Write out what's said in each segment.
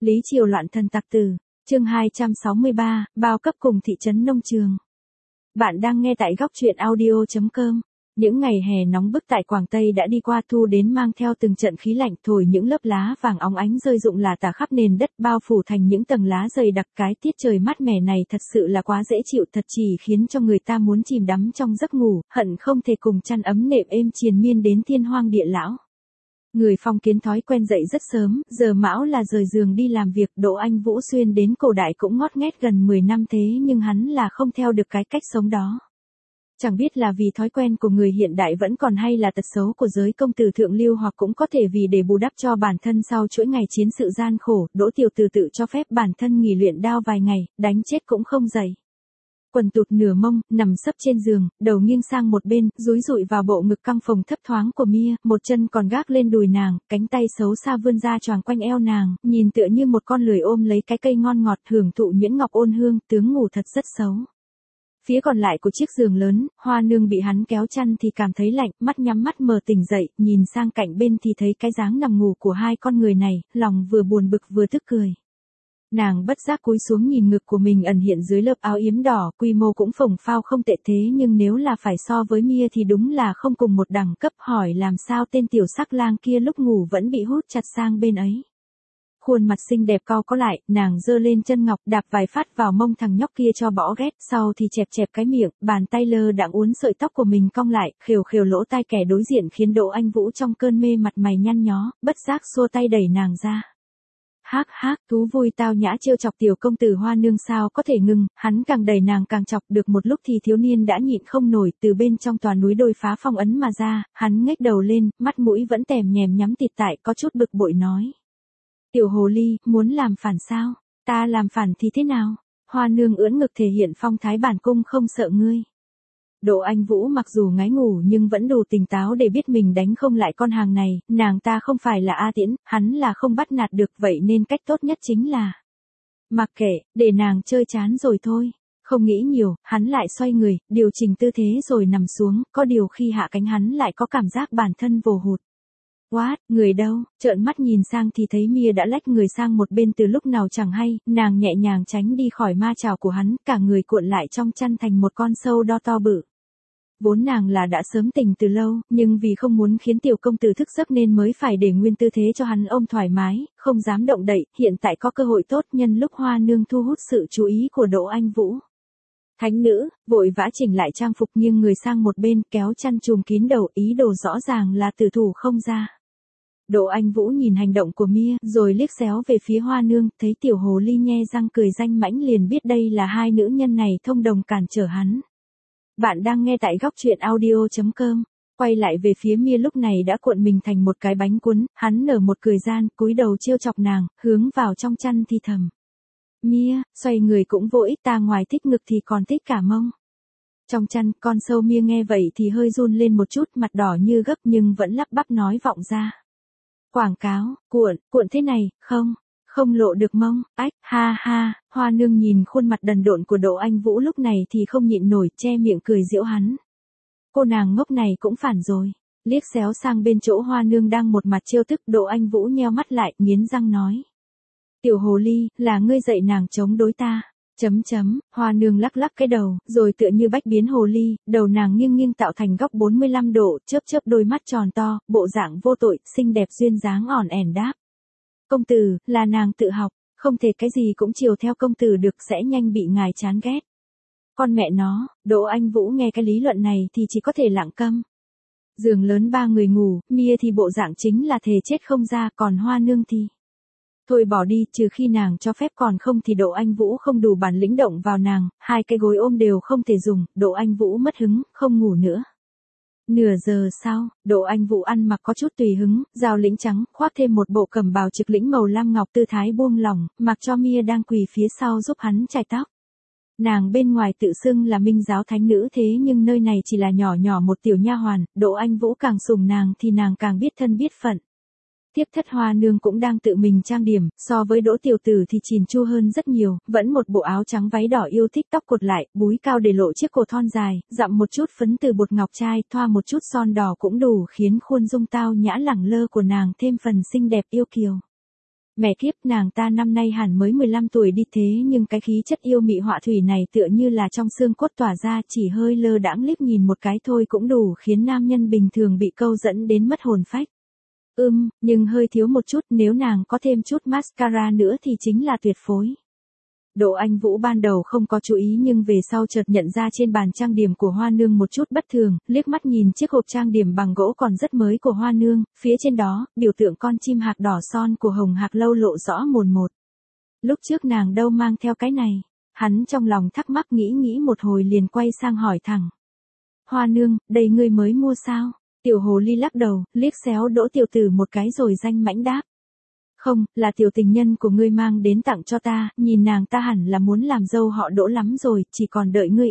Lý Triều loạn thần tặc tử, chương 263, bao cấp cùng thị trấn nông trường. Bạn đang nghe tại góc truyện audio.com. Những ngày hè nóng bức tại Quảng Tây đã đi qua, thu đến mang theo từng trận khí lạnh thổi những lớp lá vàng óng ánh rơi rụng lả tả khắp nền đất, bao phủ thành những tầng lá dày đặc. Cái tiết trời mát mẻ này thật sự là quá dễ chịu, thật chỉ khiến cho người ta muốn chìm đắm trong giấc ngủ, hận không thể cùng chăn ấm nệm êm triền miên đến thiên hoang địa lão. Người phong kiến thói quen dậy rất sớm, giờ mão là rời giường đi làm việc. Đỗ Anh Vũ xuyên đến cổ đại cũng ngót nghét gần 10 năm thế nhưng hắn là không theo được cái cách sống đó. Chẳng biết là vì thói quen của người hiện đại vẫn còn hay là tật xấu của giới công tử thượng lưu, hoặc cũng có thể vì để bù đắp cho bản thân sau chuỗi ngày chiến sự gian khổ. Đỗ Tiểu Từ tự cho phép bản thân nghỉ luyện đao vài ngày, đánh chết cũng không dậy. Quần tụt nửa mông, nằm sấp trên giường, đầu nghiêng sang một bên, dúi dụi vào bộ ngực căng phồng thấp thoáng của Mia, một chân còn gác lên đùi nàng, cánh tay xấu xa vươn ra choàng quanh eo nàng, nhìn tựa như một con lười ôm lấy cái cây ngon ngọt, hưởng thụ nhuyễn ngọc ôn hương, tướng ngủ thật rất xấu. Phía còn lại của chiếc giường lớn, Hoa Nương bị hắn kéo chăn thì cảm thấy lạnh, mắt nhắm mắt mờ tỉnh dậy, nhìn sang cạnh bên thì thấy cái dáng nằm ngủ của hai con người này, lòng vừa buồn bực vừa tức cười. Nàng bất giác cúi xuống nhìn ngực của mình ẩn hiện dưới lớp áo yếm đỏ, quy mô cũng phồng phao không tệ thế nhưng nếu là phải so với Mia thì đúng là không cùng một đẳng cấp. Hỏi làm sao tên tiểu sắc lang kia lúc ngủ vẫn bị hút chặt sang bên ấy. Khuôn mặt xinh đẹp cau có lại, nàng giơ lên chân ngọc đạp vài phát vào mông thằng nhóc kia cho bỏ ghét, sau thì chẹp chẹp cái miệng, bàn tay lơ đãng uốn sợi tóc của mình cong lại, khều khều lỗ tai kẻ đối diện khiến Đỗ Anh Vũ trong cơn mê mặt mày nhăn nhó, bất giác xua tay đẩy nàng ra. Hác hác, thú vui tao nhã trêu chọc tiểu công tử Hoa Nương sao có thể ngừng, hắn càng đẩy nàng càng chọc, được một lúc thì thiếu niên đã nhịn không nổi, từ bên trong tòa núi đôi phá phong ấn mà ra, hắn ngếch đầu lên, mắt mũi vẫn tèm nhèm nhắm tịt tại, có chút bực bội nói. Tiểu hồ ly, muốn làm phản sao? Ta làm phản thì thế nào? Hoa Nương ưỡn ngực thể hiện phong thái bản cung không sợ ngươi. Đỗ Anh Vũ mặc dù ngái ngủ nhưng vẫn đủ tỉnh táo để biết mình đánh không lại con hàng này, nàng ta không phải là A Tiễn, hắn là không bắt nạt được, vậy nên cách tốt nhất chính là mặc kệ, để nàng chơi chán rồi thôi. Không nghĩ nhiều, hắn lại xoay người, điều chỉnh tư thế rồi nằm xuống, có điều khi hạ cánh hắn lại có cảm giác bản thân vồ hụt. What, người đâu? Trợn mắt nhìn sang thì thấy Mia đã lách người sang một bên từ lúc nào chẳng hay, nàng nhẹ nhàng tránh đi khỏi ma chảo của hắn, cả người cuộn lại trong chăn thành một con sâu đo to bự. Vốn nàng là đã sớm tỉnh từ lâu, nhưng vì không muốn khiến tiểu công tử thức giấc nên mới phải để nguyên tư thế cho hắn ôm thoải mái, không dám động đậy, hiện tại có cơ hội tốt nhân lúc Hoa Nương thu hút sự chú ý của Đỗ Anh Vũ. Thánh nữ, vội vã chỉnh lại trang phục nghiêng người sang một bên kéo chăn trùm kín đầu, ý đồ rõ ràng là tử thủ không ra. Đỗ Anh Vũ nhìn hành động của Mia rồi liếc xéo về phía Hoa Nương, thấy tiểu hồ ly nhe răng cười danh mãnh liền biết đây là hai nữ nhân này thông đồng cản trở hắn. Bạn đang nghe tại góc truyện audio.com. Quay lại về phía Mia lúc này đã cuộn mình thành một cái bánh cuốn, hắn nở một cười gian, cúi đầu trêu chọc nàng, hướng vào trong chăn thì thầm. Mia, xoay người cũng vô ích, ta ngoài thích ngực thì còn thích cả mông. Trong chăn, con sâu Mia nghe vậy thì hơi run lên một chút, mặt đỏ như gấc nhưng vẫn lắp bắp nói vọng ra. Quảng cáo, cuộn thế này, không lộ được mông, ách, ha ha. Hoa Nương nhìn khuôn mặt đần độn của Đỗ Anh Vũ lúc này thì không nhịn nổi, che miệng cười giễu hắn. Cô nàng ngốc này cũng phản rồi. Liếc xéo sang bên chỗ Hoa Nương đang một mặt trêu tức, Đỗ Anh Vũ nheo mắt lại, nghiến răng nói. Tiểu hồ ly, là ngươi dạy nàng chống đối ta. Hoa Nương lắc lắc cái đầu, rồi tựa như bách biến hồ ly, đầu nàng nghiêng nghiêng tạo thành góc 45 độ, chớp chớp đôi mắt tròn to, bộ dạng vô tội, xinh đẹp duyên dáng ỏn ẻn đáp. Công tử, là nàng tự học, không thể cái gì cũng chiều theo công tử được, sẽ nhanh bị ngài chán ghét. Con mẹ nó, Đỗ Anh Vũ nghe cái lý luận này thì chỉ có thể lặng câm. Giường lớn ba người ngủ, Mia thì bộ dạng chính là thề chết không ra, còn Hoa Nương thì thôi bỏ đi, trừ khi nàng cho phép, còn không thì Đỗ Anh Vũ không đủ bản lĩnh động vào nàng, hai cái gối ôm đều không thể dùng, Đỗ Anh Vũ mất hứng, không ngủ nữa. Nửa giờ sau, Đỗ Anh Vũ ăn mặc có chút tùy hứng, rào lĩnh trắng, khoác thêm một bộ cẩm bào trực lĩnh màu lam ngọc, tư thái buông lỏng, mặc cho Mia đang quỳ phía sau giúp hắn chải tóc. Nàng bên ngoài tự xưng là Minh giáo thánh nữ thế nhưng nơi này chỉ là nhỏ nhỏ một tiểu nha hoàn, Đỗ Anh Vũ càng sủng nàng thì nàng càng biết thân biết phận. Tiếp thất Hoa Nương cũng đang tự mình trang điểm, so với Đỗ Tiểu Tử thì chỉn chu hơn rất nhiều, vẫn một bộ áo trắng váy đỏ yêu thích, tóc cột lại, búi cao để lộ chiếc cổ thon dài, dặm một chút phấn từ bột ngọc trai, thoa một chút son đỏ cũng đủ khiến khuôn dung tao nhã lẳng lơ của nàng thêm phần xinh đẹp yêu kiều. Mẹ kiếp, nàng ta năm nay hẳn mới 15 tuổi đi thế nhưng cái khí chất yêu mị họa thủy này tựa như là trong xương cốt tỏa ra, chỉ hơi lơ đãng liếc nhìn một cái thôi cũng đủ khiến nam nhân bình thường bị câu dẫn đến mất hồn phách. Nhưng hơi thiếu một chút, nếu nàng có thêm chút mascara nữa thì chính là tuyệt phối. Đỗ Anh Vũ ban đầu không có chú ý nhưng về sau chợt nhận ra trên bàn trang điểm của Hoa Nương một chút bất thường, liếc mắt nhìn chiếc hộp trang điểm bằng gỗ còn rất mới của Hoa Nương, phía trên đó, biểu tượng con chim hạc đỏ son của Hồng Hạc Lâu lộ rõ mồn một. Lúc trước nàng đâu mang theo cái này, hắn trong lòng thắc mắc nghĩ một hồi liền quay sang hỏi thẳng. Hoa Nương, đây ngươi mới mua sao? Tiểu hồ ly lắc đầu, liếc xéo Đỗ tiểu tử một cái rồi danh mãnh đáp. Không, là tiểu tình nhân của ngươi mang đến tặng cho ta, nhìn nàng ta hẳn là muốn làm dâu họ Đỗ lắm rồi, chỉ còn đợi ngươi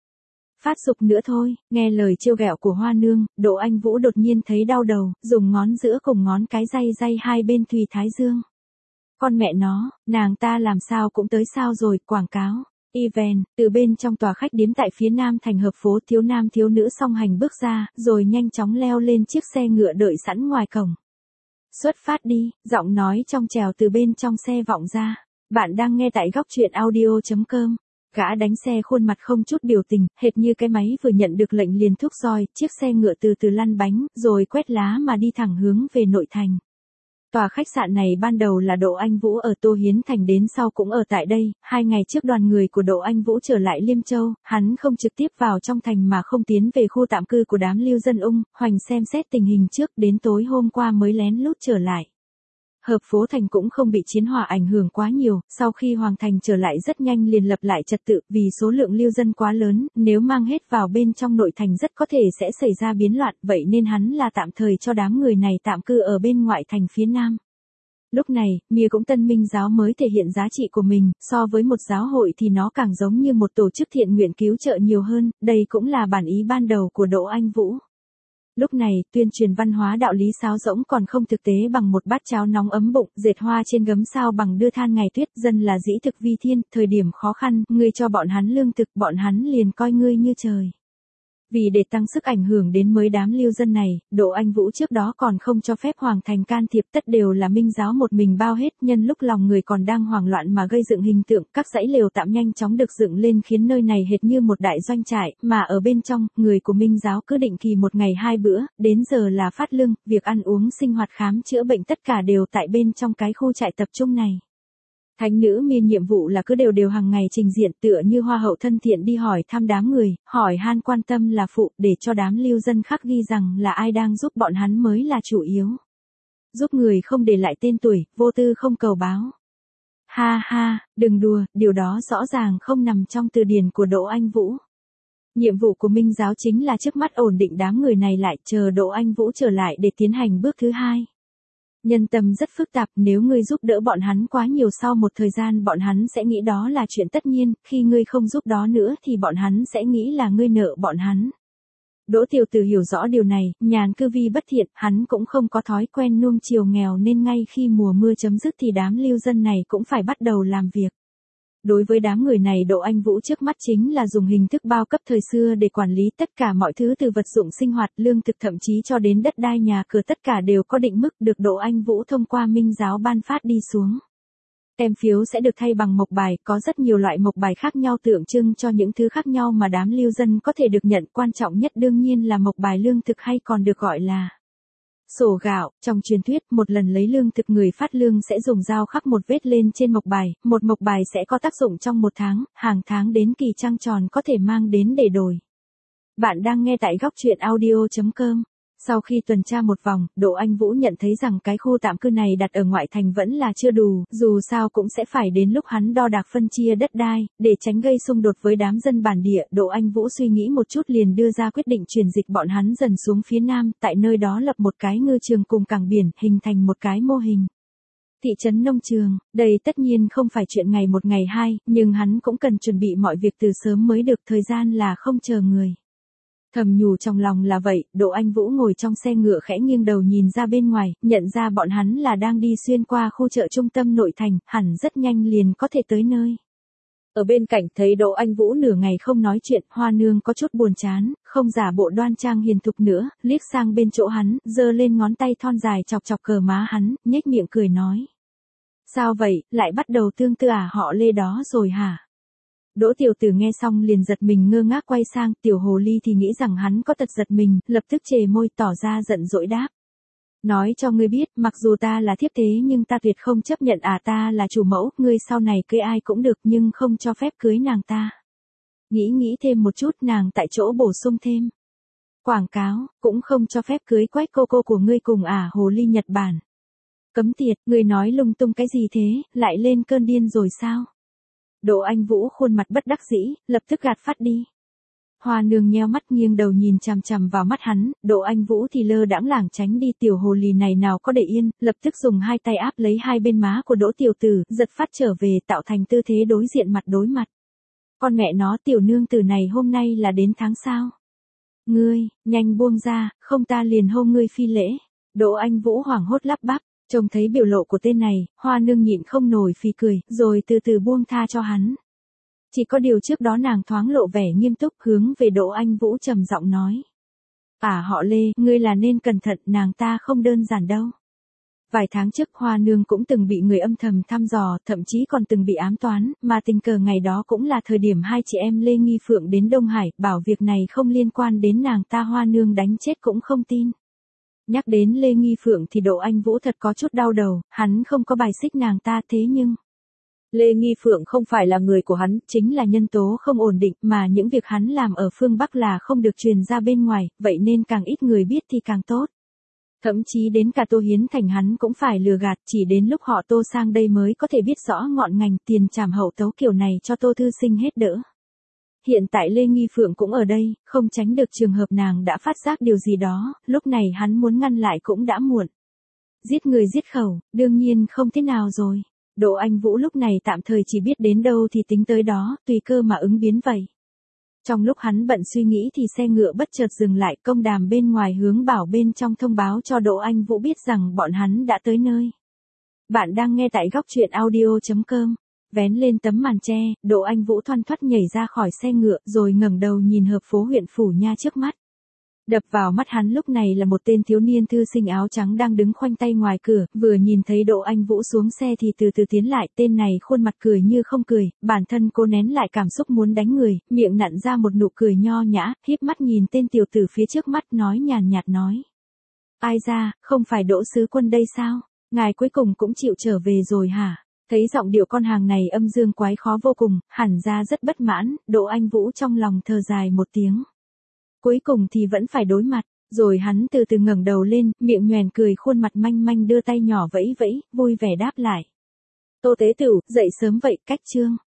phát dục nữa thôi. Nghe lời trêu ghẹo của Hoa Nương, Đỗ Anh Vũ đột nhiên thấy đau đầu, dùng ngón giữa cùng ngón cái day hai bên Thùy Thái Dương. Con mẹ nó, nàng ta làm sao cũng tới sao rồi, quảng cáo. Event, từ bên trong tòa khách điếm tại phía nam thành hợp phố, thiếu nam thiếu nữ song hành bước ra, rồi nhanh chóng leo lên chiếc xe ngựa đợi sẵn ngoài cổng. Xuất phát đi, giọng nói trong trẻo từ bên trong xe vọng ra. Bạn đang nghe tại góc truyện audio.com. Gã đánh xe khuôn mặt không chút biểu tình, hệt như cái máy vừa nhận được lệnh liền thúc roi, chiếc xe ngựa từ từ lăn bánh, rồi quét lá mà đi thẳng hướng về nội thành. Tòa khách sạn này ban đầu là Đỗ Anh Vũ ở Tô Hiến Thành, đến sau cũng ở tại đây. 2 ngày trước đoàn người của Đỗ Anh Vũ trở lại Liêm Châu, hắn không trực tiếp vào trong thành mà không tiến về khu tạm cư của đám lưu dân Hoành xem xét tình hình trước, đến tối hôm qua mới lén lút trở lại. Hợp phố thành cũng không bị chiến hỏa ảnh hưởng quá nhiều, sau khi Hoàng Thành trở lại rất nhanh liền lập lại trật tự, vì số lượng lưu dân quá lớn, nếu mang hết vào bên trong nội thành rất có thể sẽ xảy ra biến loạn, vậy nên hắn là tạm thời cho đám người này tạm cư ở bên ngoại thành phía nam. Lúc này, Mia cũng tân minh giáo mới thể hiện giá trị của mình, so với một giáo hội thì nó càng giống như một tổ chức thiện nguyện cứu trợ nhiều hơn, đây cũng là bản ý ban đầu của Đỗ Anh Vũ. Lúc này, tuyên truyền văn hóa đạo lý sáo rỗng còn không thực tế bằng một bát cháo nóng ấm bụng, dệt hoa trên gấm sao bằng đưa than ngày tuyết, dân là dĩ thực vi thiên, thời điểm khó khăn, ngươi cho bọn hắn lương thực, bọn hắn liền coi ngươi như trời. Vì để tăng sức ảnh hưởng đến mới đám lưu dân này, Đỗ Anh Vũ trước đó còn không cho phép Hoàng Thành can thiệp, tất đều là minh giáo một mình bao hết, nhân lúc lòng người còn đang hoảng loạn mà gây dựng hình tượng, các dãy lều tạm nhanh chóng được dựng lên khiến nơi này hệt như một đại doanh trại, mà ở bên trong, người của minh giáo cứ định kỳ một ngày 2 bữa, đến giờ là phát lương, việc ăn uống sinh hoạt khám chữa bệnh tất cả đều tại bên trong cái khu trại tập trung này. Thánh nữ Miên nhiệm vụ là cứ đều hàng ngày trình diện, tựa như hoa hậu thân thiện đi hỏi thăm đám người, hỏi han quan tâm là phụ, để cho đám lưu dân khác ghi rằng là ai đang giúp bọn hắn mới là chủ yếu. Giúp người không để lại tên tuổi, vô tư không cầu báo. Ha ha, đừng đùa, điều đó rõ ràng không nằm trong từ điển của Đỗ Anh Vũ. Nhiệm vụ của minh giáo chính là trước mắt ổn định đám người này lại, chờ Đỗ Anh Vũ trở lại để tiến hành bước thứ 2. Nhân tâm rất phức tạp, nếu ngươi giúp đỡ bọn hắn quá nhiều sau một thời gian bọn hắn sẽ nghĩ đó là chuyện tất nhiên, khi ngươi không giúp đó nữa thì bọn hắn sẽ nghĩ là ngươi nợ bọn hắn. Đỗ tiểu tử hiểu rõ điều này, nhàn cư vi bất thiện, hắn cũng không có thói quen nuông chiều nghèo nên ngay khi mùa mưa chấm dứt thì đám lưu dân này cũng phải bắt đầu làm việc. Đối với đám người này Đỗ Anh Vũ trước mắt chính là dùng hình thức bao cấp thời xưa để quản lý tất cả mọi thứ từ vật dụng sinh hoạt, lương thực thậm chí cho đến đất đai nhà cửa tất cả đều có định mức được Đỗ Anh Vũ thông qua minh giáo ban phát đi xuống. Tem phiếu sẽ được thay bằng mộc bài, có rất nhiều loại mộc bài khác nhau tượng trưng cho những thứ khác nhau mà đám lưu dân có thể được nhận, quan trọng nhất đương nhiên là mộc bài lương thực hay còn được gọi là sổ gạo. Trong truyền thuyết, một lần lấy lương thực người phát lương sẽ dùng dao khắc một vết lên trên mộc bài, một mộc bài sẽ có tác dụng trong một tháng, hàng tháng đến kỳ trăng tròn có thể mang đến để đổi. Bạn đang nghe tại góc truyện audio.com. Sau khi tuần tra một vòng, Đỗ Anh Vũ nhận thấy rằng cái khu tạm cư này đặt ở ngoại thành vẫn là chưa đủ, dù sao cũng sẽ phải đến lúc hắn đo đạc phân chia đất đai, để tránh gây xung đột với đám dân bản địa. Đỗ Anh Vũ suy nghĩ một chút liền đưa ra quyết định chuyển dịch bọn hắn dần xuống phía nam, tại nơi đó lập một cái ngư trường cùng cảng biển, hình thành một cái mô hình thị trấn nông trường. Đây tất nhiên không phải chuyện ngày một ngày hai, nhưng hắn cũng cần chuẩn bị mọi việc từ sớm mới được, thời gian là không chờ người. Thầm nhủ trong lòng là vậy, Đỗ Anh Vũ ngồi trong xe ngựa khẽ nghiêng đầu nhìn ra bên ngoài, nhận ra bọn hắn là đang đi xuyên qua khu chợ trung tâm nội thành, hẳn rất nhanh liền có thể tới nơi. Ở bên cạnh thấy Đỗ Anh Vũ nửa ngày không nói chuyện, Hoa Nương có chút buồn chán, không giả bộ đoan trang hiền thục nữa, liếc sang bên chỗ hắn, giơ lên ngón tay thon dài chọc chọc cờ má hắn, nhếch miệng cười nói. Sao vậy, lại bắt đầu tương tư họ Lê đó rồi hả? Đỗ Tiểu Tử nghe xong liền giật mình ngơ ngác quay sang, Tiểu Hồ Ly thì nghĩ rằng hắn có tật giật mình, lập tức chề môi tỏ ra giận dỗi đáp. Nói cho ngươi biết, mặc dù ta là thiếp thế nhưng ta tuyệt không chấp nhận ta là chủ mẫu, ngươi sau này cưới ai cũng được nhưng không cho phép cưới nàng ta. Nghĩ thêm một chút nàng tại chỗ bổ sung thêm. Quảng cáo, cũng không cho phép cưới Quách cô của ngươi cùng Hồ Ly Nhật Bản. Cấm tiệt, ngươi nói lung tung cái gì thế, lại lên cơn điên rồi sao? Đỗ Anh Vũ khuôn mặt bất đắc dĩ, lập tức gạt phát đi. Hoa Nương nheo mắt nghiêng đầu nhìn chằm chằm vào mắt hắn, Đỗ Anh Vũ thì lơ đãng lảng tránh đi, Tiểu Hồ Ly này nào có để yên, lập tức dùng hai tay áp lấy hai bên má của Đỗ Tiểu Tử, giật phát trở về tạo thành tư thế đối diện mặt đối mặt. Con mẹ nó, tiểu nương tử này hôm nay là đến tháng sao? Ngươi, nhanh buông ra, không ta liền hô ngươi phi lễ. Đỗ Anh Vũ hoảng hốt lắp bắp, trông thấy biểu lộ của tên này, Hoa Nương nhịn không nổi phì cười, rồi từ từ buông tha cho hắn. Chỉ có điều trước đó nàng thoáng lộ vẻ nghiêm túc hướng về Đỗ Anh Vũ trầm giọng nói. Họ Lê, ngươi là nên cẩn thận, nàng ta không đơn giản đâu. Vài tháng trước Hoa Nương cũng từng bị người âm thầm thăm dò, thậm chí còn từng bị ám toán, mà tình cờ ngày đó cũng là thời điểm hai chị em Lê Nghi Phượng đến Đông Hải, bảo việc này không liên quan đến nàng ta, Hoa Nương đánh chết cũng không tin. Nhắc đến Lê Nghi Phượng thì Đỗ Anh Vũ thật có chút đau đầu, hắn không có bài xích nàng ta thế nhưng... Lê Nghi Phượng không phải là người của hắn, chính là nhân tố không ổn định, mà những việc hắn làm ở phương Bắc là không được truyền ra bên ngoài, vậy nên càng ít người biết thì càng tốt. Thậm chí đến cả Tô Hiến Thành hắn cũng phải lừa gạt, chỉ đến lúc họ Tô sang đây mới có thể biết rõ ngọn ngành, tiền trảm hậu tấu kiểu này cho Tô Thư Sinh hết đỡ. Hiện tại Lê Nghi Phượng cũng ở đây, không tránh được trường hợp nàng đã phát giác điều gì đó, lúc này hắn muốn ngăn lại cũng đã muộn. Giết người giết khẩu, đương nhiên không thế nào rồi. Đỗ Anh Vũ lúc này tạm thời chỉ biết đến đâu thì tính tới đó, tùy cơ mà ứng biến vậy. Trong lúc hắn bận suy nghĩ thì xe ngựa bất chợt dừng lại, công đàm bên ngoài hướng bảo bên trong thông báo cho Đỗ Anh Vũ biết rằng bọn hắn đã tới nơi. Bạn đang nghe tại góc truyện audio.com. Vén lên tấm màn che, Đỗ Anh Vũ thoăn thoắt nhảy ra khỏi xe ngựa rồi ngẩng đầu nhìn hợp phố huyện Phủ Nha trước mắt. Đập vào mắt hắn lúc này là một tên thiếu niên thư sinh áo trắng đang đứng khoanh tay ngoài cửa, vừa nhìn thấy Đỗ Anh Vũ xuống xe thì từ từ tiến lại, tên này khuôn mặt cười như không cười, bản thân cô nén lại cảm xúc muốn đánh người, miệng nặn ra một nụ cười nho nhã, híp mắt nhìn tên tiểu tử phía trước mắt nói nhàn nhạt nói. Ai ra, không phải Đỗ sứ quân đây sao? Ngài cuối cùng cũng chịu trở về rồi hả? Thấy giọng điệu con hàng này âm dương quái khó vô cùng, hẳn ra rất bất mãn, Đỗ Anh Vũ trong lòng thở dài một tiếng. Cuối cùng thì vẫn phải đối mặt, rồi hắn từ từ ngẩng đầu lên, miệng nhoẻn cười, khuôn mặt manh manh đưa tay nhỏ vẫy vẫy, vui vẻ đáp lại. Tô Tế Tửu, dậy sớm vậy, cách chương.